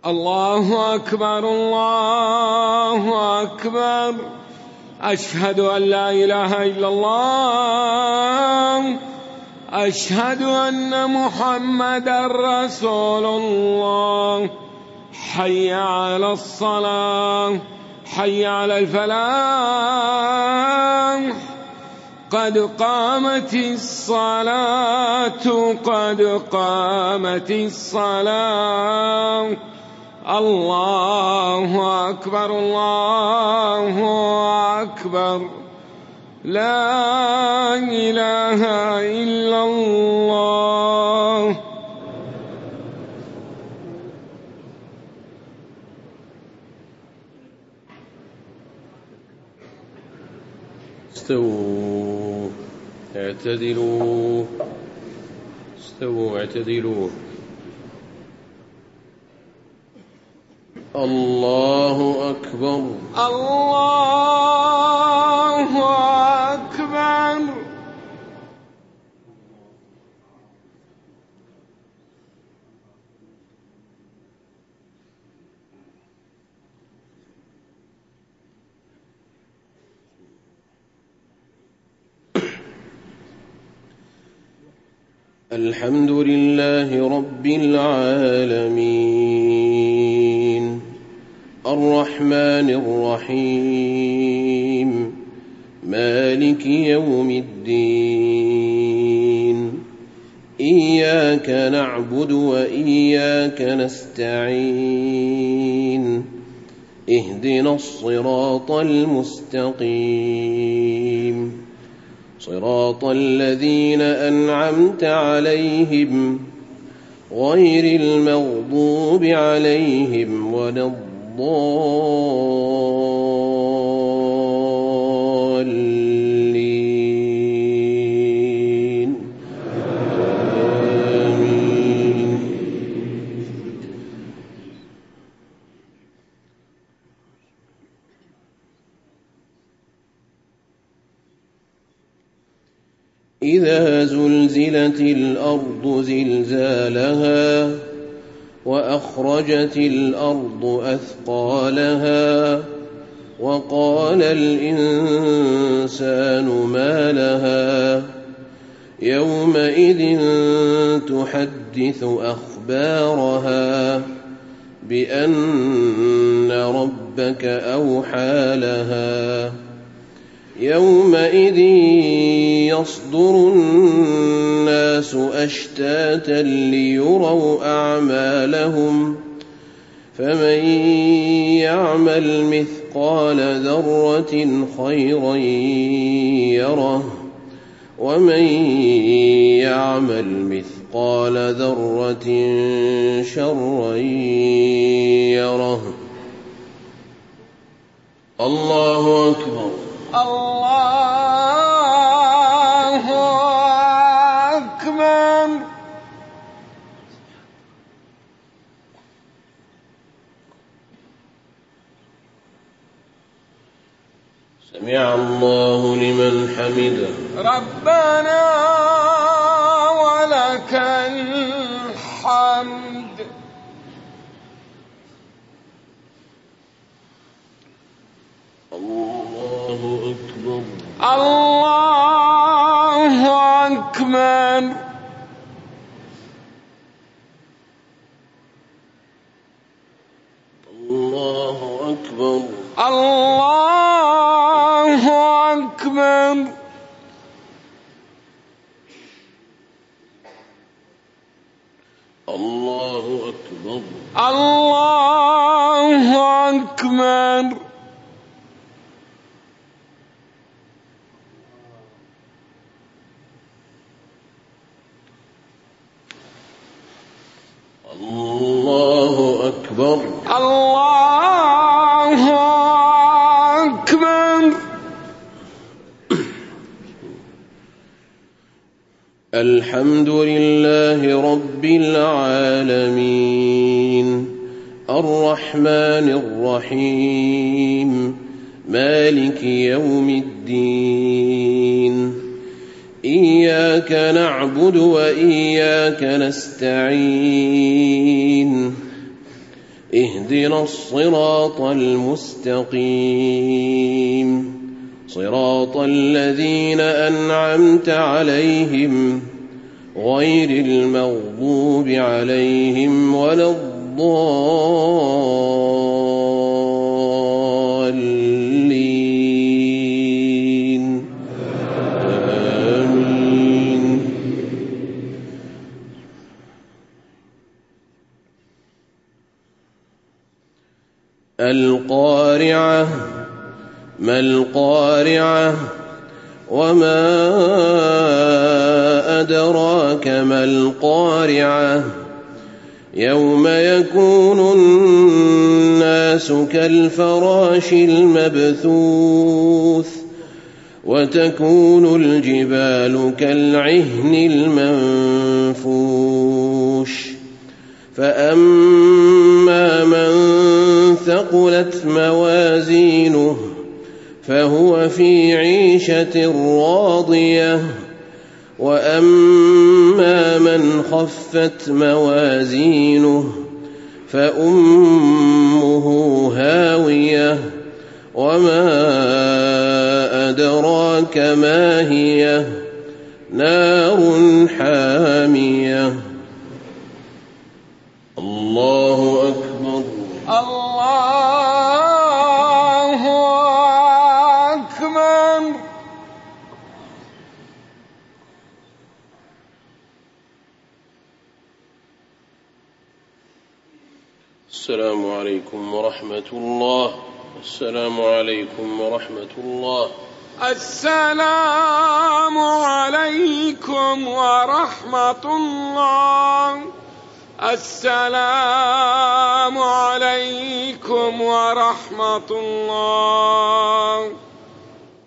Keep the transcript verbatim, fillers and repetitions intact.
الله أكبر الله أكبر. أشهد أن لا إله إلا الله. أشهد أن محمدا رسول الله. حي على الصلاة حي على الفلاح. قد قامت الصلاة قد قامت الصلاة. الله أكبر الله أكبر. لا إله إلا الله. استووا اعتدلوا استووا اعتدلوا. الله أكبر الله أكبر. الحمد لله رب العالمين الرحمن الرحيم مالك يوم الدين. إياك نعبد وإياك نستعين. اهدنا الصراط المستقيم صراط الذين أنعمت عليهم غير المغضوب عليهم ولا الضالين. آمين. إذا زلزلت الأرض زلزالها وأخرجت الأرض أثقالها وقال الإنسان ما لها يومئذ تحدث أخبارها بأن ربك أوحى لها. يومئذ يصدر الناس أشتاتا ليروا أعمالهم فمن يعمل مثقال ذرة خيرا يره ومن يعمل مثقال ذرة شرا يره. الله أكبر الله أكبر. سمع الله لمن حمده. ربنا ولك الحمد. الله أكبر الله أكبر. الله أكبر الله أكبر. الله أكبر الله أكبر. الله أكبر الله أكبر. الحمد لله رب العالمين الرحمن الرحيم مالك يوم الدين. إياك نعبد وإياك نستعين. اهدنا الصراط المستقيم صراط الذين أنعمت عليهم غير المغضوب عليهم ولا الضالين آمين. القارعة ما القارعة وما أدراك ما القارعة يوم يكون الناس كالفراش المبثوث وتكون الجبال كالعهن المنفوش فأما من ثقلت موازينه فهو في عيشة راضية وأما من خفت موازينه فأمه هاوية وما أدراك ما هي نار حامية. الله أكبر. الله أكبر. السلام عليكم ورحمة الله. السلام عليكم ورحمة الله. السلام عليكم ورحمة الله. السلام عليكم ورحمة الله.